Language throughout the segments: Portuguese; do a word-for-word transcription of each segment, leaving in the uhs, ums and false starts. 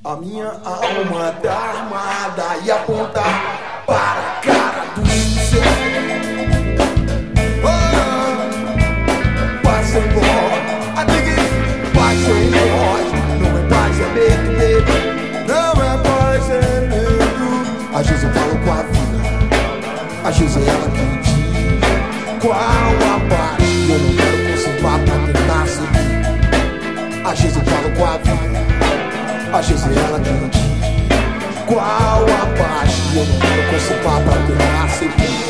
A minha alma tá armada e aponta para a cara do céu. Oh, paz sem voz, a diga paz sem voz. Não é paz, é medo, medo. Não é paz, é medo. Às vezes eu falo com a vida, às vezes ela me diz qual a paz que eu não quero conservar pra tentar seguir. Às vezes eu falo com a vida, às vezes ela me diz qual a paz que eu não quero conservar pra tentar seguir.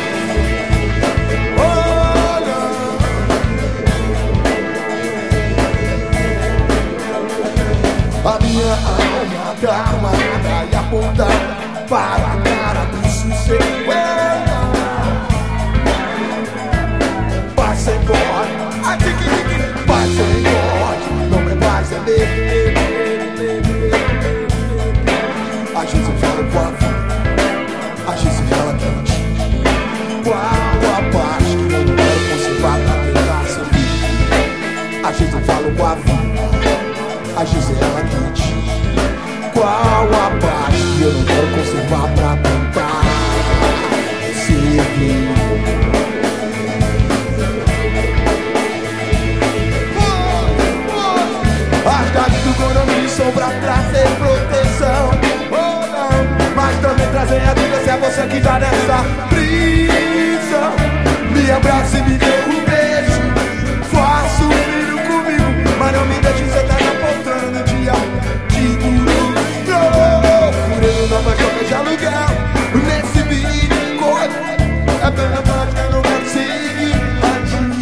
Olha, a minha alma tá armada e aponta para a cara do sucesso. Paz sem voz, a tique-tique, paz sem voz. Não é paz, é medo. Às vezes eu falo com a vida, às vezes ela me diz qual a paz que eu não quero conservar pra tentar seguir. Às vezes eu falo com a vida, às vezes ela me diz qual a paz que eu não quero conservar pra tentar seguir. As gatas do Gorombi são pra trazer proteção. Mas também trazem a dúvida se é você que tá nessa prisão. Me abraça e me dê um beijo, faça um filho comigo, mas não me deixe sentar na poltrona no dia de domingo. Procurando novas trocas de aluguel nesse vídeo corre. É pela parte que eu não quero seguir adiante.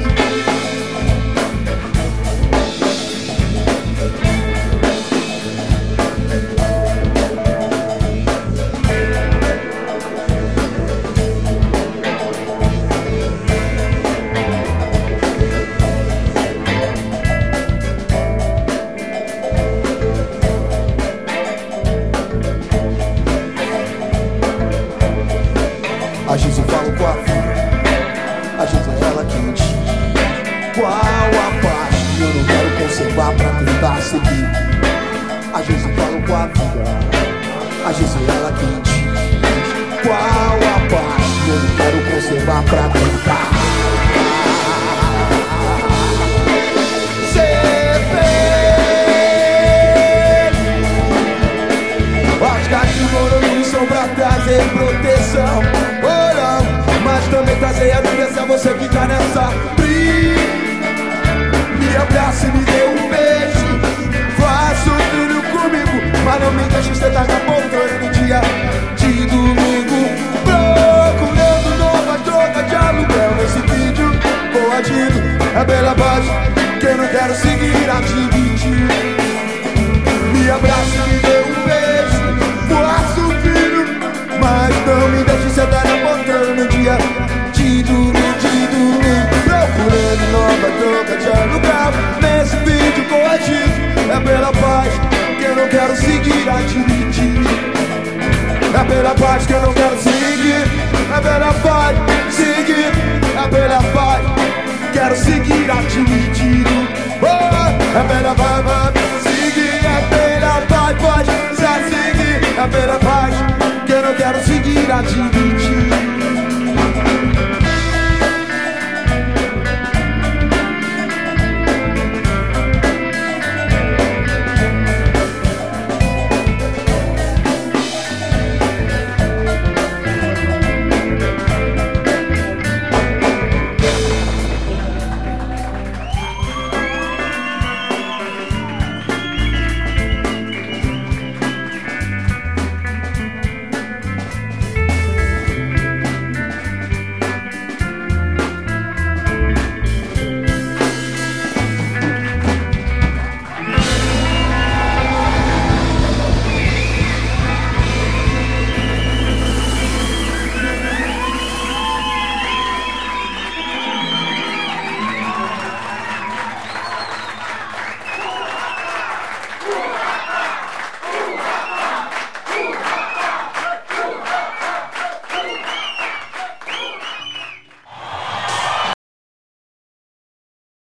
Às vezes eu falo com a vida, às vezes é ela que me diz qual a paz que eu não quero conservar pra tentar seguir. Às vezes eu falo com a vida, às vezes é ela que me diz qual a paz que eu não quero conservar pra tentar ser feliz. As gatas do Morumbi são pra trazer proteção, mas também trazer a dúvida se é você que tá nessa briga. Me abraça e me dê um beijo, faça um filho comigo, mas não me deixe sentar na poltrona no dia de domingo. Procurando nova troca de aluguel nesse vídeo coadido. É bela paz que eu não quero seguir a dividir. Me abraça e me dê um beijo, faça um filho, mas não me deixe sentar na poltrona no dia de domingo, de domingo. Procurando nova troca de aluguel nesse vídeo coagido. É pela paz que eu não quero seguir a dividir. É pela paz que eu não quero seguir. É pela paz, seguir. É pela paz, quero seguir a dividir. Oh, é pela paz, vai seguir. É pela paz, pode já seguir. É pela paz que eu não quero seguir a dividir.